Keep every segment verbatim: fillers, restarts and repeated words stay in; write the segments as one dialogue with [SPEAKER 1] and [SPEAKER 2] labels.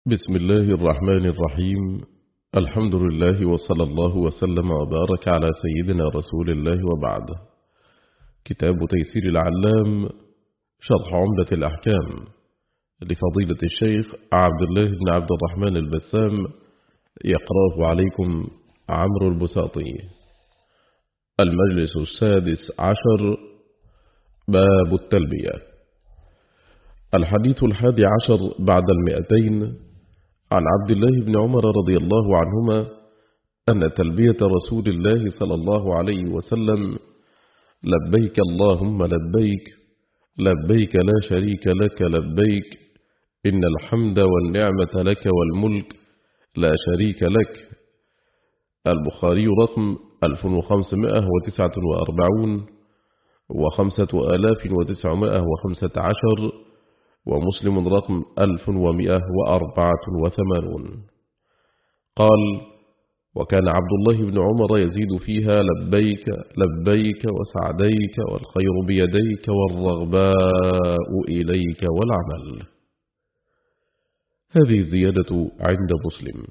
[SPEAKER 1] بسم الله الرحمن الرحيم. الحمد لله وصلى الله وسلم وبارك على سيدنا رسول الله وبعد. كتاب تيسير العلام شرح عمدة الأحكام لفضيلة الشيخ عبد الله بن عبد الرحمن البسام، يقرأه عليكم عمرو البساطي. المجلس السادس عشر، باب التلبية. الحديث الحادي عشر بعد المئتين، عن عبد الله بن عمر رضي الله عنهما أن تلبية رسول الله صلى الله عليه وسلم: لبيك اللهم لبيك، لبيك لا شريك لك لبيك، إن الحمد والنعمة لك والملك لا شريك لك. البخاري رقم ألف وخمسمائة وتسعة وأربعين وخمسة آلاف وتسعمائة وخمسة عشر، ومسلم رقم ألف ومائة وأربعة وثمانون. قال: وكان عبد الله بن عمر يزيد فيها: لبيك لبيك وسعديك والخير بيديك والرغباء إليك والعمل. هذه الزيادة عند مسلم.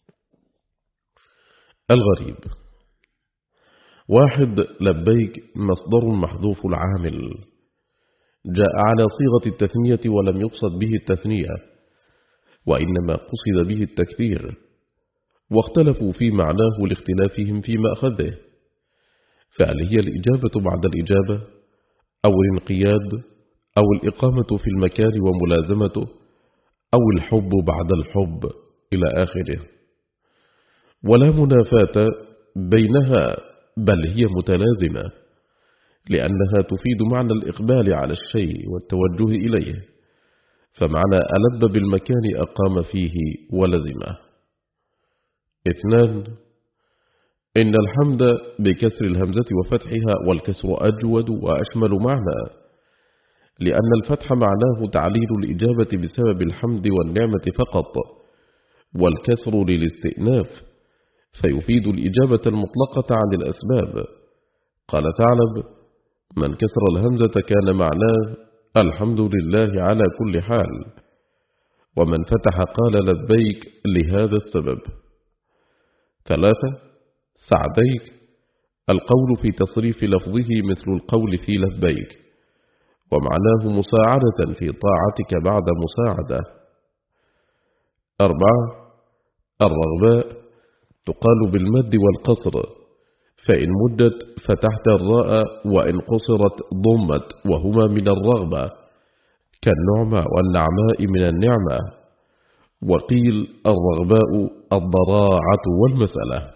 [SPEAKER 1] الغريب: واحد، لبيك مصدر محذوف العامل، جاء على صيغة التثنية ولم يقصد به التثنية، وإنما قصد به التكثير، واختلفوا في معناه لاختلافهم في مأخذه، فهل هي الإجابة بعد الإجابة، أو الانقياد، أو الإقامة في المكان وملازمته، أو الحب بعد الحب إلى آخره. ولا منافاة بينها، بل هي متلازمة، لأنها تفيد معنى الإقبال على الشيء والتوجه إليه، فمعنى ألب بالمكان أقام فيه ولزمه. اثنان، إن الحمد بكسر الهمزة وفتحها، والكسر أجود وأشمل معنى، لأن الفتح معناه تعليل الإجابة بسبب الحمد والنعمة فقط، والكسر للاستئناف فيفيد الإجابة المطلقة عن الأسباب. قال تعالى: من كسر الهمزة كان معناه الحمد لله على كل حال، ومن فتح قال لبيك لهذا السبب. ثلاثة، سعديك، القول في تصريف لفظه مثل القول في لبيك، ومعناه مساعدة في طاعتك بعد مساعدة. أربعة، الرغباء تقال بالمد والقصر، فإن مدت فتحت الراء، وإن قصرت ضمت، وهما من الرغبة، كالنعمة والنعماء من النعمة. وقيل الرغباء الضراعة والمسألة.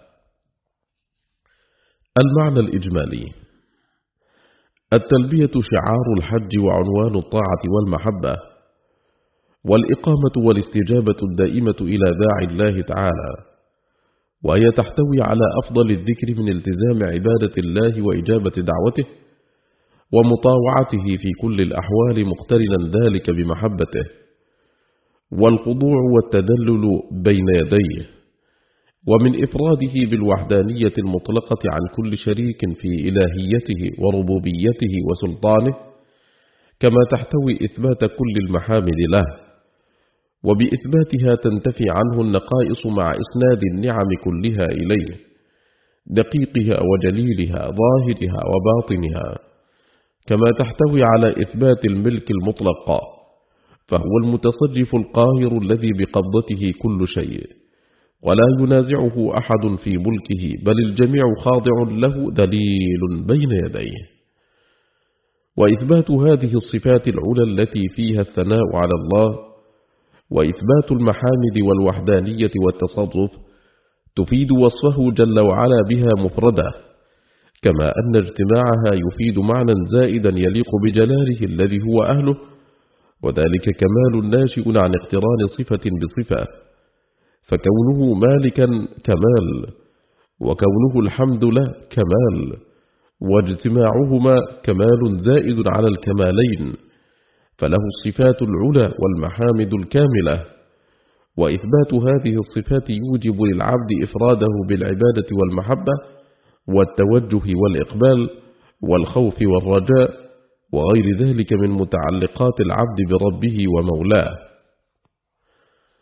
[SPEAKER 1] المعنى الإجمالي: التلبية شعار الحج وعنوان الطاعة والمحبة، والإقامة والاستجابة الدائمة إلى داعي الله تعالى، وهي تحتوي على أفضل الذكر من التزام عبادة الله وإجابة دعوته ومطاوعته في كل الأحوال، مقترنا ذلك بمحبته، والخضوع والتدلل بين يديه، ومن إفراده بالوحدانية المطلقة عن كل شريك في إلهيته وربوبيته وسلطانه، كما تحتوي إثبات كل المحامد له، وبإثباتها تنتفي عنه النقائص مع إسناد النعم كلها إليه، دقيقها وجليلها، ظاهرها وباطنها، كما تحتوي على إثبات الملك المطلق، فهو المتصرف القاهر الذي بقبضته كل شيء، ولا ينازعه أحد في ملكه، بل الجميع خاضع له ذليل بين يديه. وإثبات هذه الصفات العلى التي فيها الثناء على الله، وإثبات المحامد والوحدانية والتصرف، تفيد وصفه جل وعلا بها مفردة، كما أن اجتماعها يفيد معنى زائدا يليق بجلاله الذي هو أهله، وذلك كمال ناشئ عن اقتران صفة بصفة، فكونه مالكا كمال، وكونه الحمد له كمال، واجتماعهما كمال زائد على الكمالين، فله الصفات العلى والمحامد الكاملة. وإثبات هذه الصفات يوجب للعبد إفراده بالعبادة والمحبة والتوجه والإقبال والخوف والرجاء، وغير ذلك من متعلقات العبد بربه ومولاه.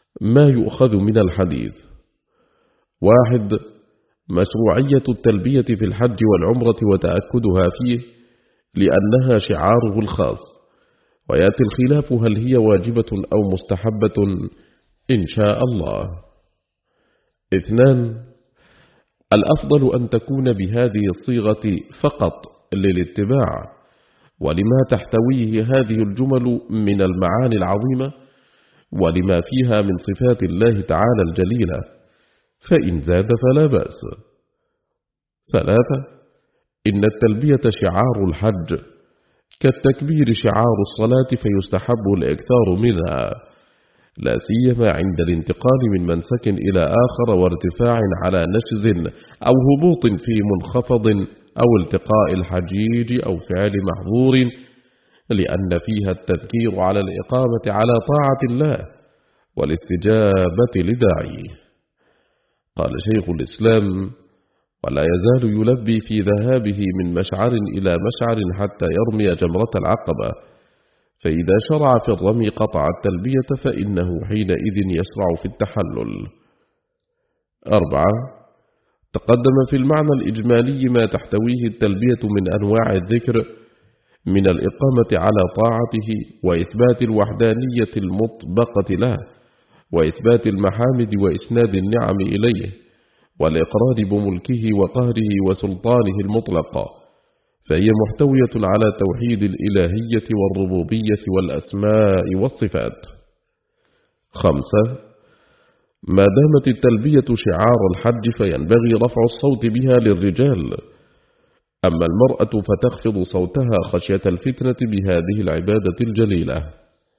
[SPEAKER 1] ما يؤخذ من الحديث: واحد، مشروعية التلبية في الحج والعمرة وتأكدها فيه لأنها شعاره الخاص، ويأتي الخلاف هل هي واجبة أو مستحبة إن شاء الله. اثنان، الأفضل أن تكون بهذه الصيغة فقط للاتباع، ولما تحتويه هذه الجمل من المعاني العظيمة ولما فيها من صفات الله تعالى الجليلة، فإن زاد فلا بأس. ثلاثة، إن التلبية شعار الحج كالتكبير شعار الصلاة، فيستحب الإكثار منها، لا سيما عند الانتقال من منسك إلى آخر وارتفاع على نشز أو هبوط في منخفض أو التقاء الحجيج أو فعل محظور، لأن فيها التذكير على الإقامة على طاعة الله والاستجابة لداعيه. قال شيخ الإسلام: ولا يزال يلبي في ذهابه من مشعر إلى مشعر حتى يرمي جمرة العقبة، فإذا شرع في الرمي قطع التلبية فإنه حينئذ يشرع في التحلل. أربعة، تقدم في المعنى الإجمالي ما تحتويه التلبية من أنواع الذكر من الإقامة على طاعته وإثبات الوحدانية المطبقة له وإثبات المحامد وإسناد النعم إليه والإقرار بملكه وقهره وسلطانه المطلق، فهي محتوية على توحيد الإلهية والربوبية والأسماء والصفات. خمسة، ما دامت التلبية شعار الحج فينبغي رفع الصوت بها للرجال، أما المرأة فتخفض صوتها خشية الفتنة بهذه العبادة الجليلة.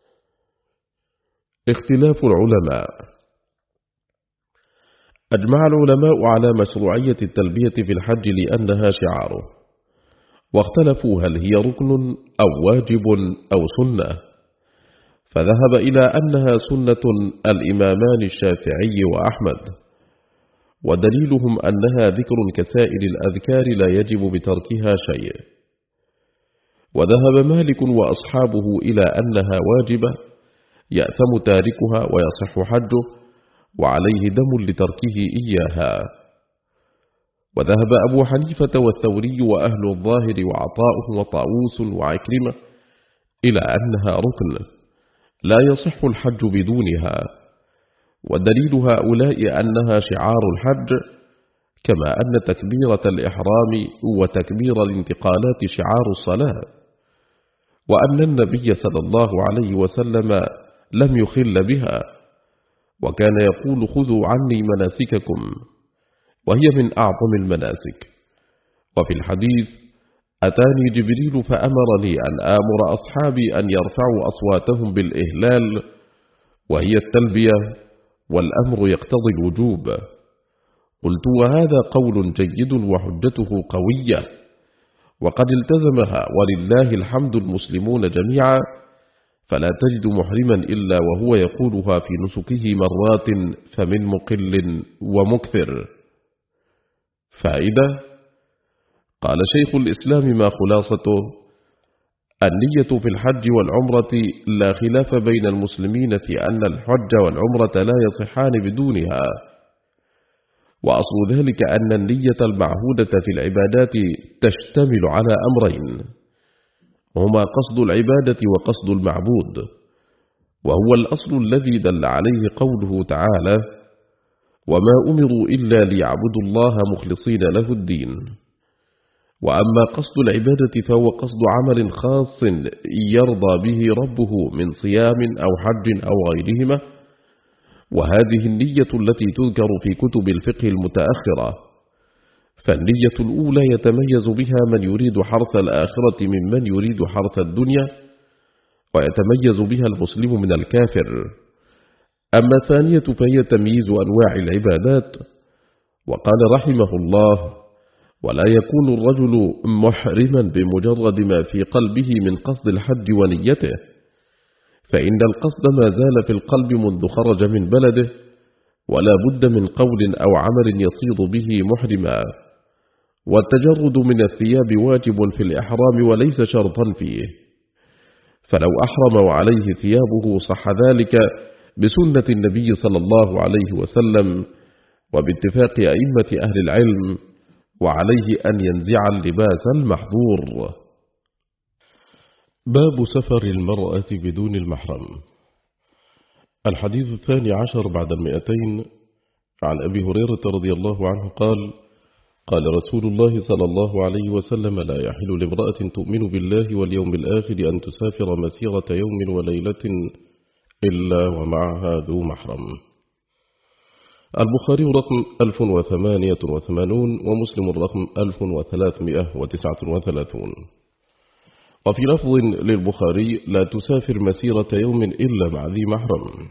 [SPEAKER 1] اختلاف العلماء. أجمع العلماء على مشروعية التلبية في الحج لأنها شعاره، واختلفوا هل هي ركن أو واجب أو سنة، فذهب إلى أنها سنة الإمامان الشافعي وأحمد، ودليلهم أنها ذكر كسائر الأذكار لا يجب بتركها شيء. وذهب مالك وأصحابه إلى أنها واجبة يأثم تاركها ويصح حجه وعليه دم لتركه إياها. وذهب أبو حنيفة والثوري وأهل الظاهر وعطاء وطاووس وعكرمة إلى أنها ركن لا يصح الحج بدونها، ودليل هؤلاء أنها شعار الحج، كما أن تكبيرة الإحرام وتكبير الانتقالات شعار الصلاة، وأن النبي صلى الله عليه وسلم لم يخل بها، وكان يقول: خذوا عني مناسككم، وهي من أعظم المناسك. وفي الحديث: أتاني جبريل فأمرني أن آمر أصحابي أن يرفعوا أصواتهم بالإهلال، وهي التلبية، والأمر يقتضي الوجوب. قلت: وهذا قول جيد وحجته قوية، وقد التزمها ولله الحمد المسلمون جميعا، فلا تجد محرما إلا وهو يقولها في نسكه مرات، فمن مقل ومكثر. فائدة. قال شيخ الإسلام: ما خلاصته؟ النية في الحج والعمرة لا خلاف بين المسلمين في أن الحج والعمرة لا يصحان بدونها، وأصل ذلك أن النية المعهودة في العبادات تشتمل على أمرين، هما قصد العبادة وقصد المعبود، وهو الأصل الذي دل عليه قوله تعالى: وما أمروا إلا ليعبدوا الله مخلصين له الدين. وأما قصد العبادة فهو قصد عمل خاص يرضى به ربه من صيام أو حج أو غيرهما، وهذه النية التي تذكر في كتب الفقه المتأخرة. فالنية الأولى يتميز بها من يريد حرث الآخرة ممن يريد حرث الدنيا، ويتميز بها المسلم من الكافر. أما الثانية فهي تمييز أنواع العبادات. وقال رحمه الله: ولا يكون الرجل محرما بمجرد ما في قلبه من قصد الحج ونيته، فإن القصد ما زال في القلب منذ خرج من بلده، ولا بد من قول أو عمل يصيد به محرما. والتجرد من الثياب واجب في الإحرام وليس شرطا فيه، فلو أحرم وعليه ثيابه صح ذلك بسنة النبي صلى الله عليه وسلم وباتفاق أئمة أهل العلم، وعليه أن ينزع اللباس المحظور. باب سفر المرأة بدون المحرم. الحديث الثاني عشر بعد المئتين، عن أبي هريرة رضي الله عنه قال: قال رسول الله صلى الله عليه وسلم: لا يحل لامرأة تؤمن بالله واليوم الآخر أن تسافر مسيرة يوم وليلة إلا ومعها ذو محرم. البخاري رقم ألف وثمانية وثمانون ومسلم رقم ألف وثلاثمائة وتسعة وثلاثون. وفي لفظ للبخاري: لا تسافر مسيرة يوم إلا مع ذي محرم.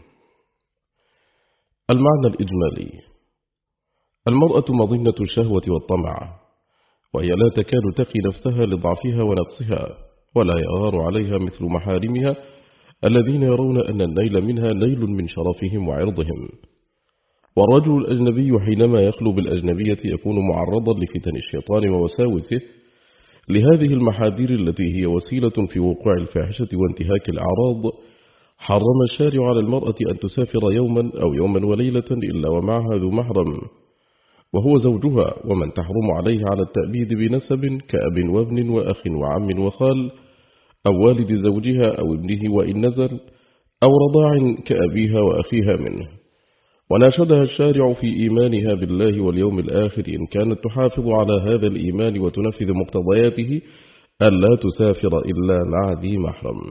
[SPEAKER 1] المعنى الإجمالي: المرأة مظنة الشهوة والطمع، وهي لا تكاد تقي نفسها لضعفها ونقصها، ولا يغار عليها مثل محارمها الذين يرون أن النيل منها نيل من شرفهم وعرضهم. والرجل الأجنبي حينما يخلو بالأجنبية يكون معرضا لفتن الشيطان ووساوسه. لهذه المحاذير التي هي وسيلة في وقوع الفاحشة وانتهاك الأعراض، حرم الشارع على المرأة أن تسافر يوما أو يوما وليلة إلا ومعها ذو محرم، وهو زوجها، ومن تحرم عليه على التأبيد بنسب كأب وابن وأخ وعم وخال، أو والد زوجها أو ابنه وإن نزل، أو رضاع كأبيها وأخيها منه. وناشدها الشارع في إيمانها بالله واليوم الآخر إن كانت تحافظ على هذا الإيمان وتنفذ مقتضياته ألا تسافر إلا مع ذي محرم.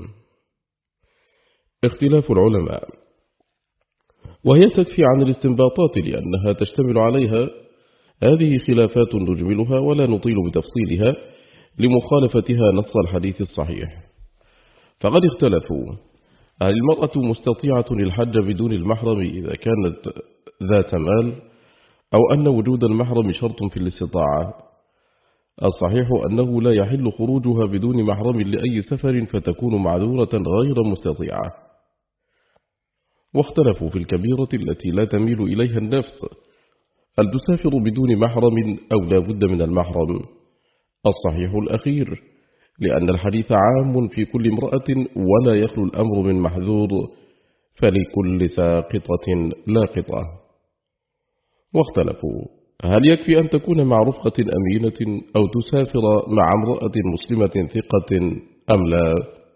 [SPEAKER 1] اختلاف العلماء. وهي تكفي عن الاستنباطات لأنها تشتمل عليها. هذه خلافات نجملها ولا نطيل بتفصيلها لمخالفتها نص الحديث الصحيح. فقد اختلفوا: هل المرأة مستطيعة الحج بدون المحرم إذا كانت ذات مال، أو أن وجود المحرم شرط في الاستطاعة؟ الصحيح أنه لا يحل خروجها بدون محرم لأي سفر، فتكون معذورة غير مستطيعة. واختلفوا في الكبيرة التي لا تميل إليها النفس: هل تسافر بدون محرم أو لا بد من المحرم؟ الصحيح الأخير، لأن الحديث عام في كل امرأة ولا يخلو الأمر من محذور، فلكل ساقطة لاقطة. واختلفوا: هل يكفي أن تكون مع رفقة أمينة أو تسافر مع امرأة مسلمة ثقة أم لا؟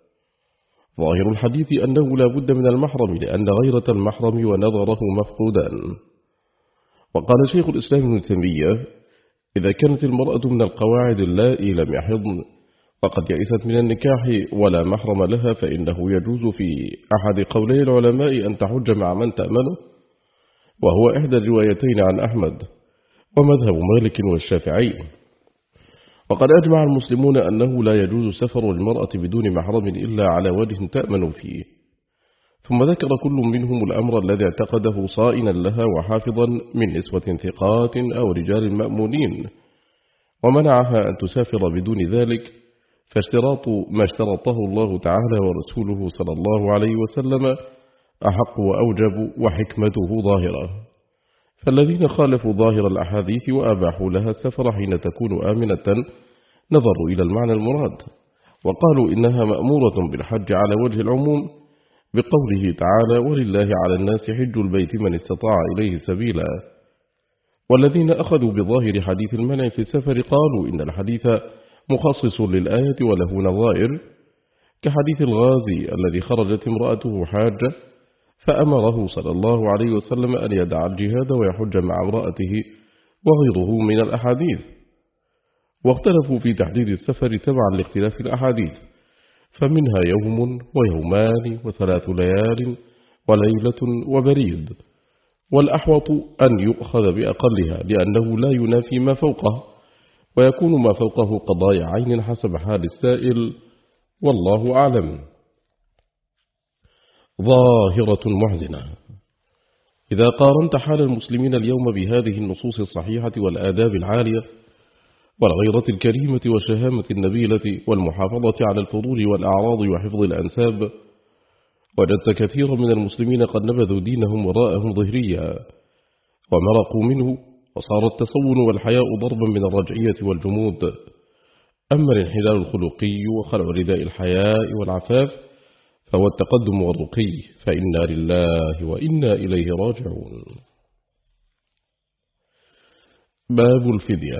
[SPEAKER 1] ظاهر الحديث أنه لا بد من المحرم، لأن غيرة المحرم ونظره مفقودان. وقال شيخ الإسلام ابن تيمية: إذا كانت المرأة من القواعد اللائي لم يحضن فقد يئست من النكاح ولا محرم لها، فإنه يجوز في أحد قولي العلماء أن تحج مع من تأمنه، وهو إحدى الروايتين عن أحمد ومذهب مالك والشافعي. وقد أجمع المسلمون أنه لا يجوز سفر المرأة بدون محرم إلا على وجه تأمن فيه. ثم ذكر كل منهم الأمر الذي اعتقده صائنا لها وحافظا من نسوة ثقات أو رجال مأمونين، ومنعها أن تسافر بدون ذلك، فاشتراط ما اشترطه الله تعالى ورسوله صلى الله عليه وسلم أحق وأوجب وحكمته ظاهرة. فالذين خالفوا ظاهر الأحاديث وأباحوا لها السفر حين تكون آمنة نظروا إلى المعنى المراد، وقالوا إنها مأمورة بالحج على وجه العموم بقوله تعالى: ولله على الناس حج البيت من استطاع إليه سبيلا. والذين أخذوا بظاهر حديث المنع في السفر قالوا إن الحديث مخصص للآية وله نظائر، كحديث الغازي الذي خرجت امرأته حاجة فأمره صلى الله عليه وسلم أن يدع الجهاد ويحج مع امرأته، وغيره من الأحاديث. واختلفوا في تحديد السفر تبعا لاختلاف الأحاديث، فمنها يوم ويومان وثلاث ليال وليلة وبريد، والأحوط أن يؤخذ بأقلها لأنه لا ينافي ما فوقه، ويكون ما فوقه قضايا عين حسب حال السائل، والله أعلم. ظاهرة محزنة. إذا قارنت حال المسلمين اليوم بهذه النصوص الصحيحة والآداب العالية والغيرة الكريمة والشهامة النبيلة والمحافظة على الفضول والأعراض وحفظ الأنساب، وجدت كثيرا من المسلمين قد نبذوا دينهم وراءهم ظهريا ومرقوا منه، وصار التصون والحياء ضربا من الرجعية والجمود. أما الانحلال الخلقي وخلع رداء الحياء والعفاف فهو التقدم والرقي، فإنا لله وإنا إليه راجعون. باب الفدية.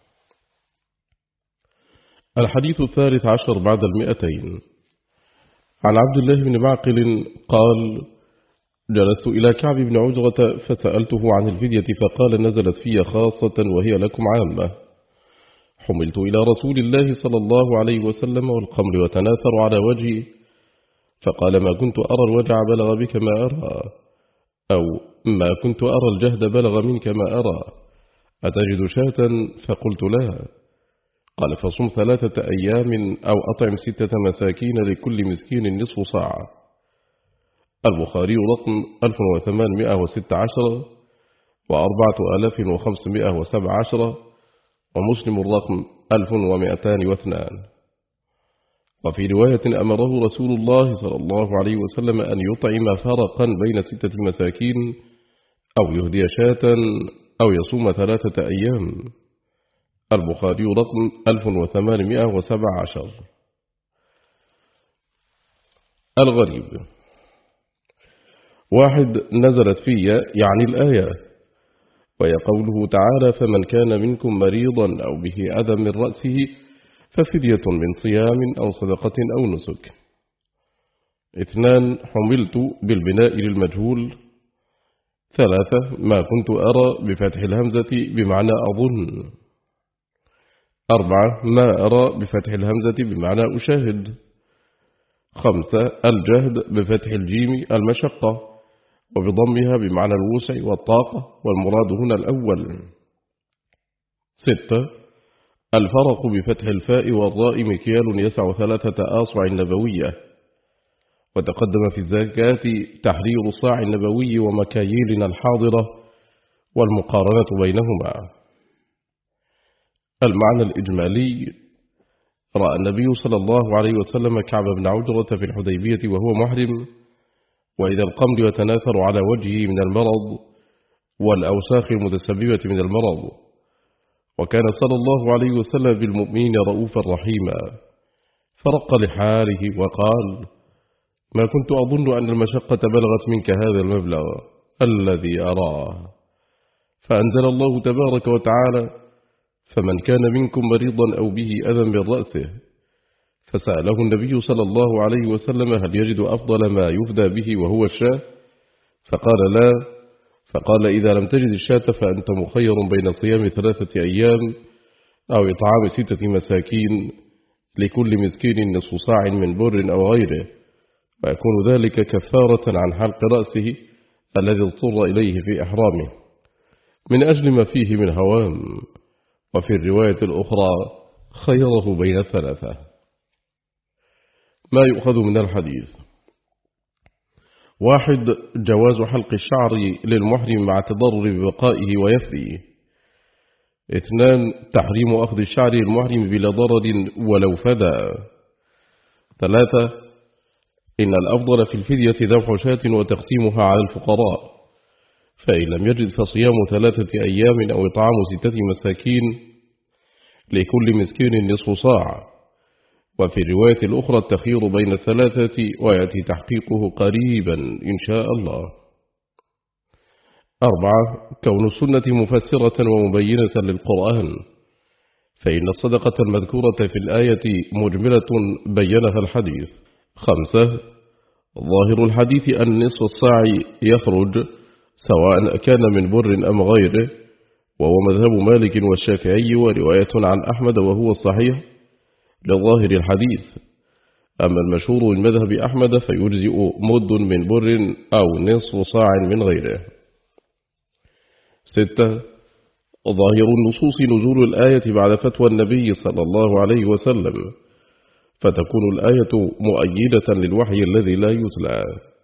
[SPEAKER 1] الحديث الثالث عشر بعد المئتين. عن عبد الله بن معقل قال: جلست إلى كعب بن عجرة فسألته عن الفدية فقال: نزلت في خاصة وهي لكم عامة. حملت إلى رسول الله صلى الله عليه وسلم والقمر وتناثر على وجهي، فقال: ما كنت أرى الوجع بلغ بك ما أرى، أو ما كنت أرى الجهد بلغ منك ما أرى، أتجد شاة؟ فقلت: لا. قال: فصم ثلاثة أيام أو أطعم ستة مساكين لكل مسكين نصف صاع. البخاري رقم ألف وثمانمائة وستة عشر وأربعة آلاف وخمسمائة وسبع عشر، ومسلم الرقم ألف ومئتان واثنان. وفي رواية: أمره رسول الله صلى الله عليه وسلم أن يطعم فرقا بين ستة مساكين، أو يهدي شاة، أو يصوم ثلاثة أيام. البخاري رقم ألف وثمانمائة وسبع عشر. الغريب: واحد نزلت في يعني الآية، وهي قوله تعالى: فمن كان منكم مريضا أو به أذى من رأسه ففدية من صيام أو صدقة أو نسك. اثنان حملت بالبناء للمجهول. ثلاثة ما كنت أرى بفتح الهمزة بمعنى أظن. أربعة ما أرى بفتح الهمزة بمعنى أشاهد. خمسة الجهد بفتح الجيم المشقة وبضمها بمعنى الوسع والطاقة، والمراد هنا الأول. ستة الفرق بفتح الفاء والراء مكيال يسع ثلاثة آصع نبوية، وتقدم في الزكاة تحرير الصاع النبوي ومكاييلنا الحاضرة والمقارنة بينهما. المعنى الإجمالي: رأى النبي صلى الله عليه وسلم كعب بن عجرة في الحديبية وهو محرم، وإذا القمر يتناثر على وجهه من المرض والأوساخ المتسببة من المرض، وكان صلى الله عليه وسلم بالمؤمنين رؤوفا رحيما، فرق لحاله وقال: ما كنت أظن أن المشقة بلغت منك هذا المبلغ الذي أراه. فأنزل الله تبارك وتعالى: فمن كان منكم مريضا أو به أذى من رأسه. فسأله النبي صلى الله عليه وسلم: هل يجد أفضل ما يفدى به وهو الشاة؟ فقال: لا. فقال: إذا لم تجد الشاة فأنت مخير بين صيام ثلاثة أيام أو إطعام ستة مساكين لكل مسكين نصف صاع من بر أو غيره، ويكون ذلك كفارة عن حلق رأسه الذي اضطر إليه في إحرامه من أجل ما فيه من هوام. وفي الرواية الأخرى: خيره بين الثلاثة. ما يؤخذ من الحديث: واحد جواز حلق الشعر للمحرم مع تضرر ببقائه ويفريه. اثنان تحريم أخذ الشعر للمحرم بلا ضرر ولو فدى. ثلاثة إن الأفضل في الفدية ذبح شاة وتقسيمها على الفقراء، فإن لم يجد فصيام ثلاثة أيام أو إطعام ستة مساكين لكل مسكين نصف صاع. وفي الرواية الأخرى التخيير بين الثلاثة، ويأتي تحقيقه قريبا إن شاء الله. أربعة كون السنة مفسرة ومبينة للقرآن، فإن الصدقة المذكورة في الآية مجملة بينها الحديث. خمسة ظاهر الحديث أن نصف الصاع يخرج سواء كان من بر أم غيره، وهو مذهب مالك والشافعي ورواية عن أحمد وهو الصحيح لظاهر الحديث. أما المشهور من مذهب أحمد فيجزئ مد من بر أو نصف صاع من غيره. ستة ظاهر النصوص نزول الآية بعد فتوى النبي صلى الله عليه وسلم، فتكون الآية مؤيدة للوحي الذي لا يتلى.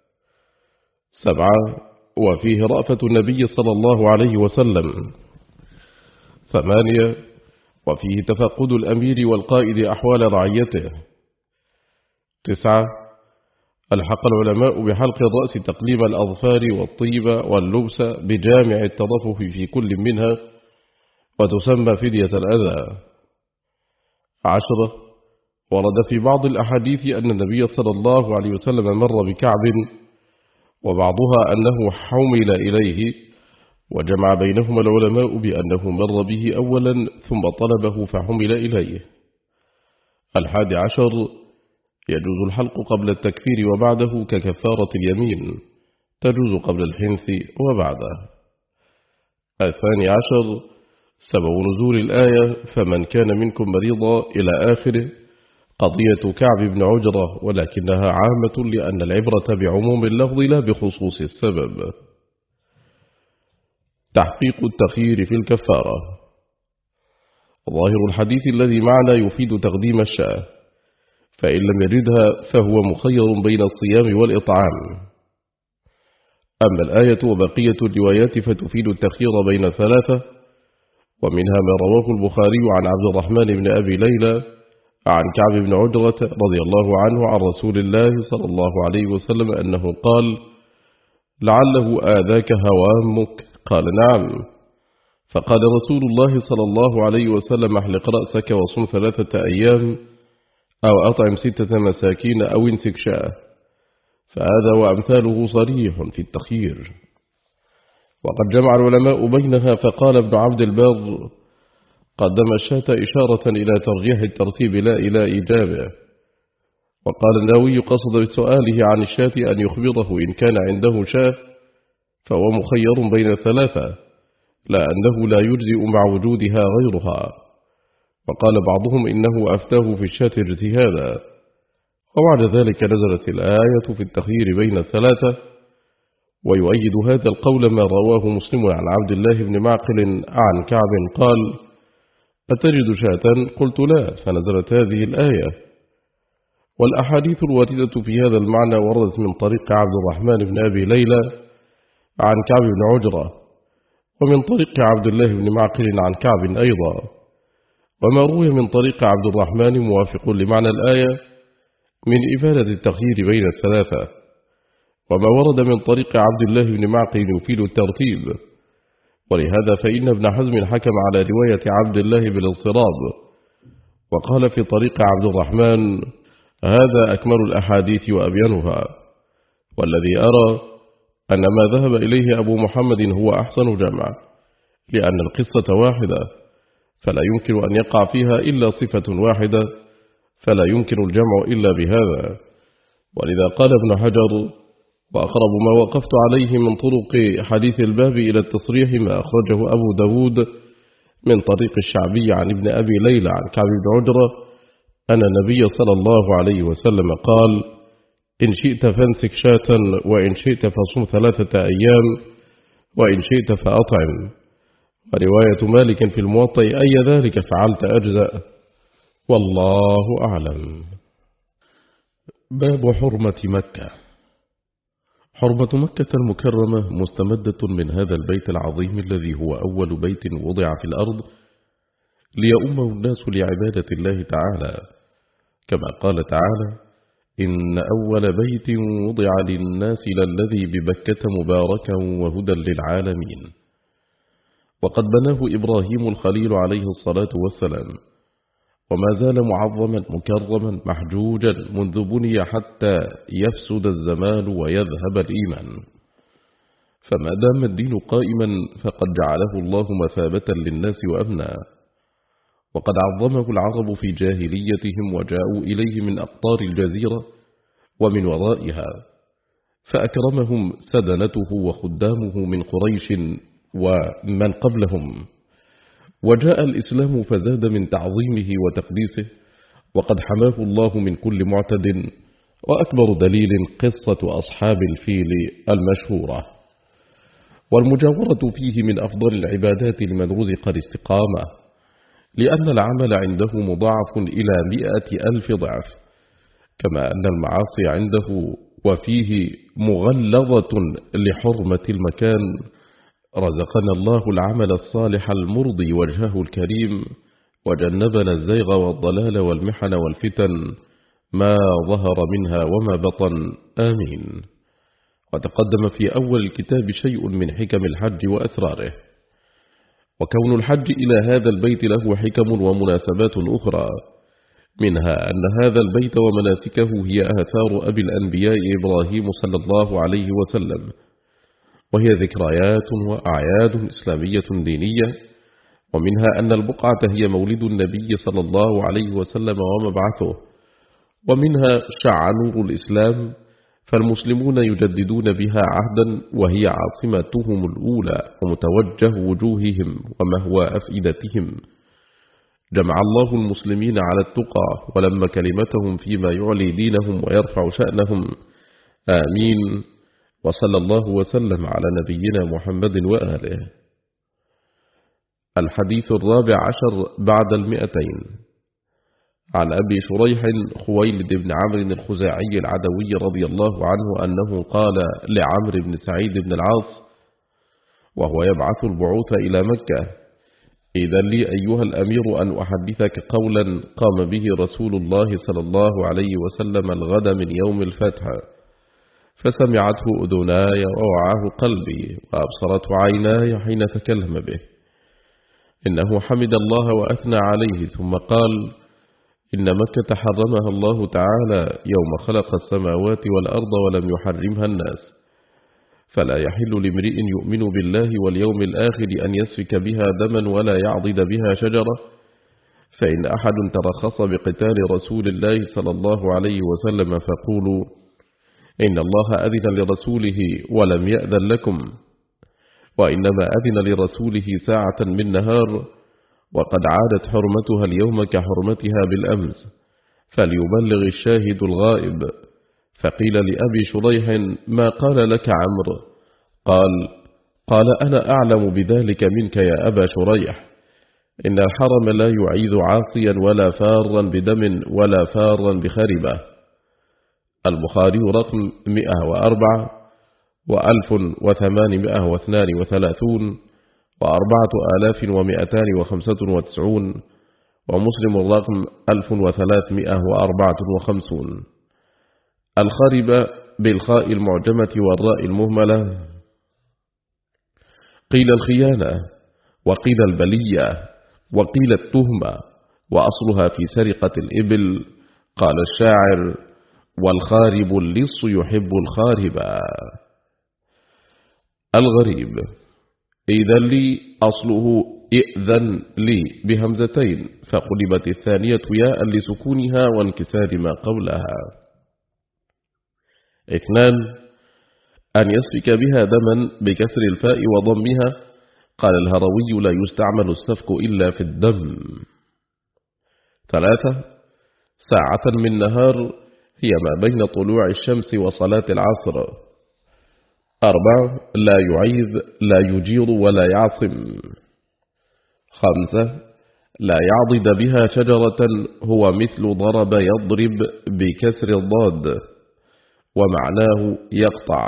[SPEAKER 1] سبعة وفيه رأفة النبي صلى الله عليه وسلم. ثمانية وفيه تفقد الأمير والقائد أحوال رعيته. تسعة الحق العلماء بحلق الرأس تقليم الأظفار والطيب واللبس بجامع التضفف في كل منها، وتسمى فدية الأذى. عشرة ورد في بعض الأحاديث أن النبي صلى الله عليه وسلم مر بكعب، وبعضها أنه حمل إليه، وجمع بينهما العلماء بأنه مر به أولا ثم طلبه فحمل إليه. الحادي عشر: يجوز الحلق قبل التكفير وبعده ككفارة اليمين، تجوز قبل الحنث وبعده. الثاني عشر: سبب نزول الآية فمن كان منكم مريضا إلى آخره، قضية كعب بن عجرة، ولكنها عامة لأن العبرة بعموم اللفظ لا بخصوص السبب. تحقيق التخيير في الكفارة. ظاهر الحديث الذي معنا يفيد تقديم الشاة، فإن لم يجدها فهو مخير بين الصيام والإطعام. أما الآية وبقية الروايات فتفيد التخيير بين ثلاثة، ومنها ما رواه البخاري عن عبد الرحمن بن أبي ليلى عن كعب بن عجرة رضي الله عنه عن رسول الله صلى الله عليه وسلم أنه قال: لعله آذاك هوامك؟ قال: نعم. فقال رسول الله صلى الله عليه وسلم: احلق رأسك وصم ثلاثة أيام، أو أطعم ستة مساكين، أو انسك شاة. فهذا وأمثاله صريح في التخيير. وقد جمع العلماء بينها، فقال ابن عبد البر: قدم الشاة إشارة إلى ترجيح الترتيب لا إلى إيجابه. وقال النووي: قصد بسؤاله عن الشاة أن يخبره إن كان عنده شاة فهو مخير بين الثلاثة، لا أنه لا يجزئ مع وجودها غيرها. وقال بعضهم إنه أفتاه في الشاة اجتهادا. وبعد ذلك نزلت الآية في التخيير بين الثلاثة. ويؤيد هذا القول ما رواه مسلم عن عبد الله بن معقل عن كعب قال: أتجد شاة؟ قلت: لا، فنزلت هذه الآية. والأحاديث الواردة في هذا المعنى وردت من طريق عبد الرحمن بن أبي ليلى عن كعب بن عجرة، ومن طريق عبد الله بن معقل عن كعب أيضا. وما روي من طريق عبد الرحمن موافق لمعنى الآية من إفادة التخيير بين الثلاثة. وما ورد من طريق عبد الله بن معقل يفيد الترتيب، ولهذا فإن ابن حزم حكم على رواية عبد الله بالاضطراب، وقال في طريق عبد الرحمن: هذا أكمل الأحاديث وأبينها، والذي أرى أن ما ذهب إليه أبو محمد هو أحسن جمع، لأن القصة واحدة فلا يمكن أن يقع فيها إلا صفة واحدة، فلا يمكن الجمع إلا بهذا. ولذا قال ابن حجر: وأقرب ما وقفت عليه من طرق حديث الباب إلى التصريح ما أخرجه أبو داود من طريق الشعبي عن ابن أبي ليلى عن كعب بن عجرة أن النبي صلى الله عليه وسلم قال: إن شئت فانسك شاة، وإن شئت فصم ثلاثة أيام، وإن شئت فأطعم. ورواية مالك في الموطأ: أي ذلك فعلت أجزاء، والله أعلم. باب حرمة مكة. حرمة مكة المكرمة مستمدة من هذا البيت العظيم الذي هو أول بيت وضع في الأرض ليؤمه الناس لعبادة الله تعالى، كما قال تعالى: إن أول بيت وضع للناس للذي ببكة مباركا وهدى للعالمين. وقد بناه إبراهيم الخليل عليه الصلاة والسلام، وما زال معظما مكرما محجوجا منذ بني حتى يفسد الزمان ويذهب الإيمان. فما دام الدين قائما فقد جعله الله مثابة للناس وأمنا. وقد عظمه العرب في جاهليتهم وجاءوا إليه من أقطار الجزيرة ومن ورائها، فأكرمهم سدنته وخدامه من قريش ومن قبلهم. وجاء الإسلام فزاد من تعظيمه وتقديسه، وقد حماه الله من كل معتد. وأكبر دليل قصة أصحاب الفيل المشهورة. والمجاورة فيه من أفضل العبادات لمن رزق الاستقامة، لأن العمل عنده مضاعف إلى مئة ألف ضعف، كما أن المعاصي عنده وفيه مغلظة لحرمة المكان. رزقنا الله العمل الصالح المرضي وجهه الكريم، وجنبنا الزيغ والضلال والمحن والفتن ما ظهر منها وما بطن، آمين. وتقدم في أول الكتاب شيء من حكم الحج وأسراره. وكون الحج إلى هذا البيت له حكم ومناسبات أخرى، منها أن هذا البيت ومناسكه هي آثار أبي الأنبياء إبراهيم صلى الله عليه وسلم، وهي ذكريات وأعياد إسلامية دينية. ومنها أن البقعة هي مولد النبي صلى الله عليه وسلم ومبعثه. ومنها شع نور الإسلام، فالمسلمون يجددون بها عهدا، وهي عاصمتهم الأولى ومتوجه وجوههم ومهوى أفئدتهم. جمع الله المسلمين على التقى ولما كلمتهم فيما يعلي دينهم ويرفع شأنهم. آمين. وصلى الله وسلم على نبينا محمد وآله. الحديث الرابع عشر بعد المئتين، عن أبي شريح خويلد بن عمرو الخزاعي العدوي رضي الله عنه أنه قال لعمرو بن سعيد بن العاص وهو يبعث البعوث إلى مكة: إذن لي أيها الأمير أن أحدثك قولا قام به رسول الله صلى الله عليه وسلم الغد من يوم الفتح، فسمعته أذناي ووعاه قلبي وأبصرته عيناي حين تكلم به. إنه حمد الله وأثنى عليه، ثم قال: إن مكة حرمها الله تعالى يوم خلق السماوات والأرض ولم يحرمها الناس، فلا يحل لامرئ يؤمن بالله واليوم الآخر أن يسفك بها دما ولا يعضد بها شجرة. فإن أحد ترخص بقتال رسول الله صلى الله عليه وسلم فقولوا: إن الله أذن لرسوله ولم يأذن لكم، وإنما أذن لرسوله ساعة من نهار، وقد عادت حرمتها اليوم كحرمتها بالأمس، فليبلغ الشاهد الغائب. فقيل لأبي شريح: ما قال لك عمرو؟ قال: قال: أنا أعلم بذلك منك يا أبا شريح. إن الحرم لا يعيذ عاصيا ولا فارا بدم ولا فارا بخربة. البخاري رقم مئة وأربعة وألف وثمانمائة واثنان وثلاثون وأربعة آلاف ومئتان وخمسة وتسعون، ومسلم رقم ألف وثلاثمائة وأربعة وخمسون. الخربة بالخاء المعجمة والراء المهملة. قيل الخيانة، وقيل البلية، وقيل التهمة، وأصلها في سرقة الإبل. قال الشاعر: والخارب اللص يحب الخارب. الغريب: إذن لي أصله إذن لي بهمزتين، فقلبت الثانية ياء لسكونها وانكسار ما قبلها. اثنان: أن يسفك بها دما بكسر الفاء وضمها. قال الهروي: لا يستعمل السفك إلا في الدم. ثلاثة: ساعة من نهار، هي ما بين طلوع الشمس وصلاة العصر. أربعة: لا يعيذ، لا يجير ولا يعصم. خمسة: لا يعضد بها شجرة، هو مثل ضرب يضرب بكسر الضاد، ومعناه يقطع.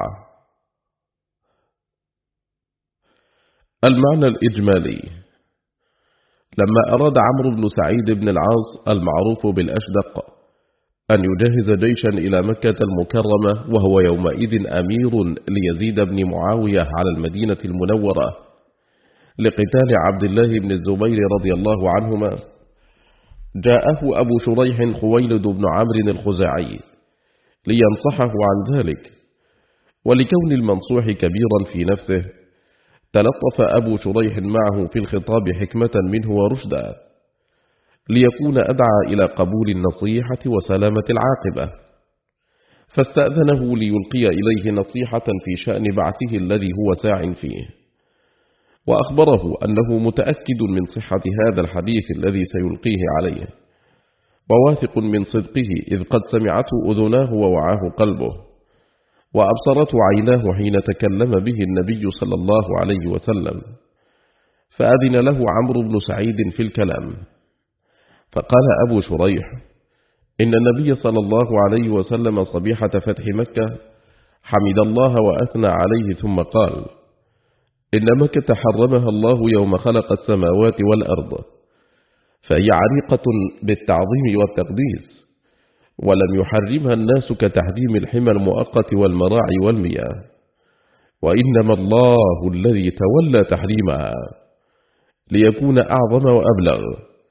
[SPEAKER 1] المعنى الإجمالي: لما أراد عمرو بن سعيد بن العاص المعروف بالأشدق أن يجهز جيشا إلى مكة المكرمة، وهو يومئذ أمير ليزيد بن معاوية على المدينة المنورة، لقتال عبد الله بن الزبير رضي الله عنهما، جاءه أبو شريح خويلد بن عمرو الخزاعي لينصحه عن ذلك، ولكون المنصوح كبيرا في نفسه تلطف أبو شريح معه في الخطاب حكمة منه ورشدا، ليكون أدعى إلى قبول النصيحة وسلامة العاقبة، فاستأذنه ليلقي إليه نصيحة في شأن بعثه الذي هو ساع فيه، وأخبره أنه متأكد من صحة هذا الحديث الذي سيلقيه عليه، وواثق من صدقه، إذ قد سمعته أذناه ووعاه قلبه وأبصرته عيناه حين تكلم به النبي صلى الله عليه وسلم. فأذن له عمرو بن سعيد في الكلام، فقال أبو شريح: إن النبي صلى الله عليه وسلم صبيحة فتح مكة حمد الله وأثنى عليه، ثم قال: إن مكة حرمها الله يوم خلق السماوات والأرض، فهي عريقة بالتعظيم والتقديس، ولم يحرمها الناس كتحريم الحمى المؤقت والمراعي والمياه، وإنما الله الذي تولى تحريمها ليكون أعظم وأبلغ،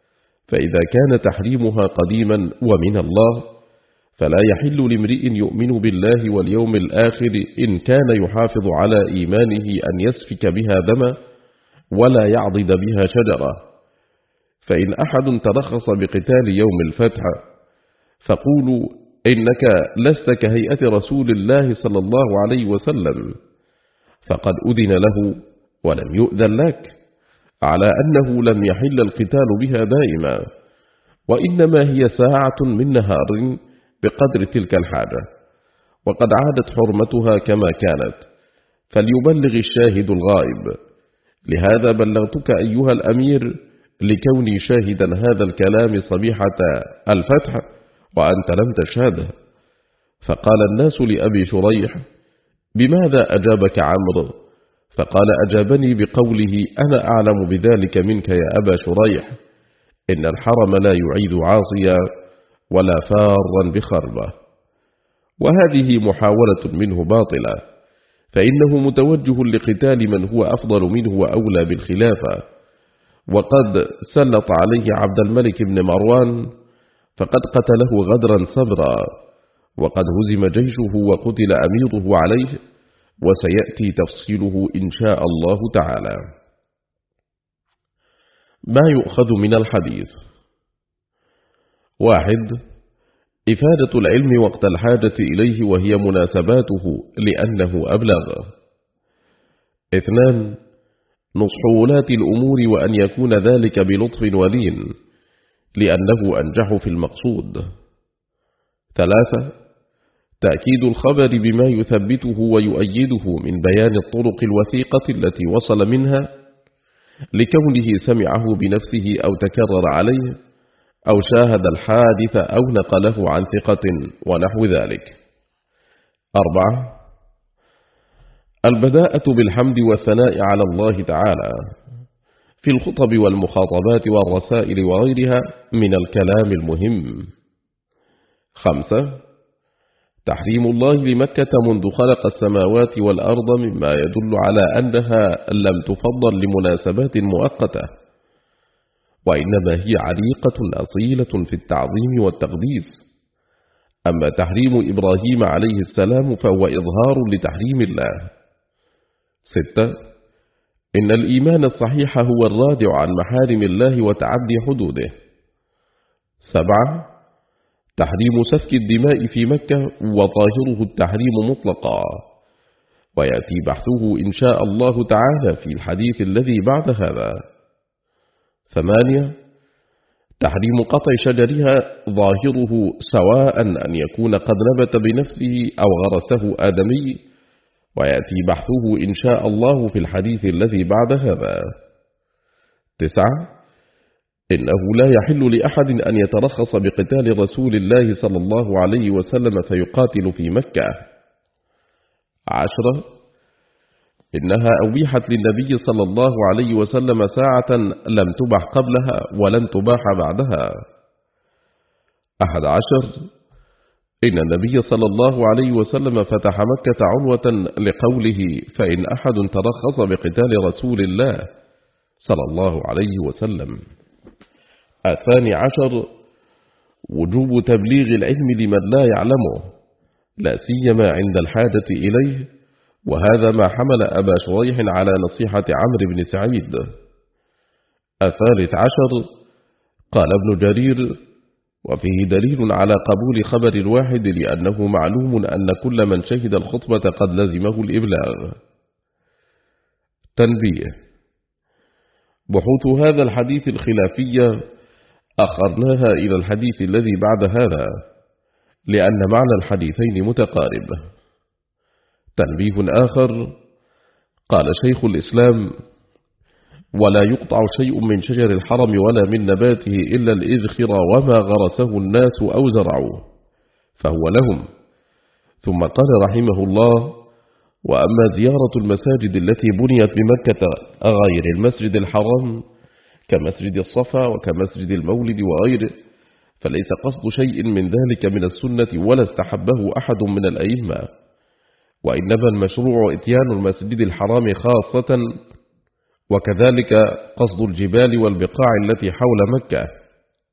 [SPEAKER 1] فإذا كان تحريمها قديما ومن الله فلا يحل لامرئ يؤمن بالله واليوم الآخر إن كان يحافظ على إيمانه أن يسفك بها دما ولا يعضد بها شجرة. فإن أحد ترخص بقتال يوم الفتح فقولوا إنك لست كهيئة رسول الله صلى الله عليه وسلم، فقد أذن له ولم يؤذن لك، على أنه لم يحل القتال بها دائما، وإنما هي ساعة من نهار بقدر تلك الحاجة، وقد عادت حرمتها كما كانت، فليبلغ الشاهد الغائب. لهذا بلغتك أيها الأمير لكوني شاهدا هذا الكلام صبيحة الفتح وأنت لم تشهده. فقال الناس لأبي شريح: بماذا أجابك عمرو؟ فقال: أجابني بقوله: أنا أعلم بذلك منك يا أبا شريح، إن الحرم لا يعيد عاصيا ولا فارا بخربة. وهذه محاولة منه باطلة، فإنه متوجه لقتال من هو أفضل منه وأولى بالخلافة، وقد سلط عليه عبد الملك بن مروان فقد قتله غدرا صبرا، وقد هزم جيشه وقتل أميره عليه، وسيأتي تفصيله إن شاء الله تعالى. ما يؤخذ من الحديث: واحد، إفادة العلم وقت الحاجة إليه وهي مناسباته لأنه أبلغ. اثنان، نصح ولاة الأمور وأن يكون ذلك بلطف ولين لأنه أنجح في المقصود. ثلاثة، تأكيد الخبر بما يثبته ويؤيده من بيان الطرق الوثيقة التي وصل منها لكونه سمعه بنفسه أو تكرر عليه أو شاهد الحادث أو نقله عن ثقة ونحو ذلك. أربعة، البداءة بالحمد والثناء على الله تعالى في الخطب والمخاطبات والرسائل وغيرها من الكلام المهم. خمسة، تحريم الله لمكة منذ خلق السماوات والأرض مما يدل على أنها لم تفضل لمناسبات مؤقتة، وإنما هي عريقة أصيلة في التعظيم والتقديس. أما تحريم إبراهيم عليه السلام فهو إظهار لتحريم الله. ستة، إن الإيمان الصحيح هو الرادع عن محارم الله وتعدي حدوده. سبعة، تحريم سفك الدماء في مكة وظاهره التحريم مطلقا، ويأتي بحثه إن شاء الله تعالى في الحديث الذي بعد هذا. ثمانية، تحريم قطع شجرها ظاهره سواء أن يكون قد نبت بنفسه أو غرسه آدمي، ويأتي بحثه إن شاء الله في الحديث الذي بعد هذا. تسعة، إنه لا يحل لأحد أن يترخص بقتال رسول الله صلى الله عليه وسلم فيقاتل في مكة. عشرة، إنها أبيحت للنبي صلى الله عليه وسلم ساعة لم تباح قبلها ولن تباح بعدها. أحد عشر، إن النبي صلى الله عليه وسلم فتح مكة عنوة لقوله: فإن أحد ترخص بقتال رسول الله صلى الله عليه وسلم. الثاني عشر، وجوب تبليغ العلم لمن لا يعلمه، لا سيما عند الحاجة إليه، وهذا ما حمل أبا شريح على نصيحة عمرو بن سعيد. الثالث عشر، قال ابن جرير: وفيه دليل على قبول خبر الواحد لأنه معلوم أن كل من شهد الخطبة قد لزمه الإبلاغ. تنبيه: بحوث هذا الحديث الخلافية أخرناها إلى الحديث الذي بعد هذا لأن معنى الحديثين متقارب. تنبيه آخر: قال شيخ الإسلام: ولا يقطع شيء من شجر الحرم ولا من نباته إلا الإذخر وما غرسه الناس أو زرعوه فهو لهم. ثم قال رحمه الله: وأما زيارة المساجد التي بنيت بمكة غير المسجد الحرام كمسجد الصفا وكمسجد المولد وغيره فليس قصد شيء من ذلك من السنة ولا استحبه أحد من الأئمة، وإنما المشروع إتيان المسجد الحرام خاصة، وكذلك قصد الجبال والبقاع التي حول مكة،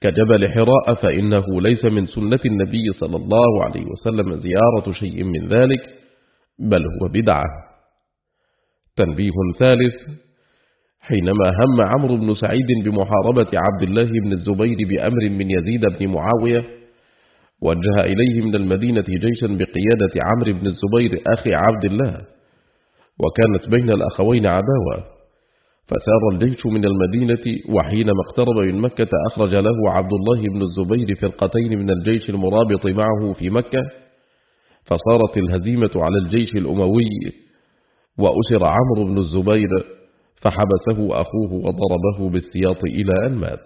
[SPEAKER 1] كجبل حراء، فإنه ليس من سنة النبي صلى الله عليه وسلم زيارة شيء من ذلك، بل هو بدعة. تنبيه ثالث: حينما هم عمرو بن سعيد بمحاربة عبد الله بن الزبير بأمر من يزيد بن معاوية، وجه إليه من المدينة جيشا بقيادة عمرو بن الزبير أخي عبد الله، وكانت بين الأخوين عداوة، فسار الجيش من المدينة، وحينما اقترب من مكة أخرج له عبد الله بن الزبير فرقتين من الجيش المرابط معه في مكة، فصارت الهزيمة على الجيش الأموي، وأسر عمرو بن الزبير، فحبسه أخوه وضربه بالسياط إلى أن مات.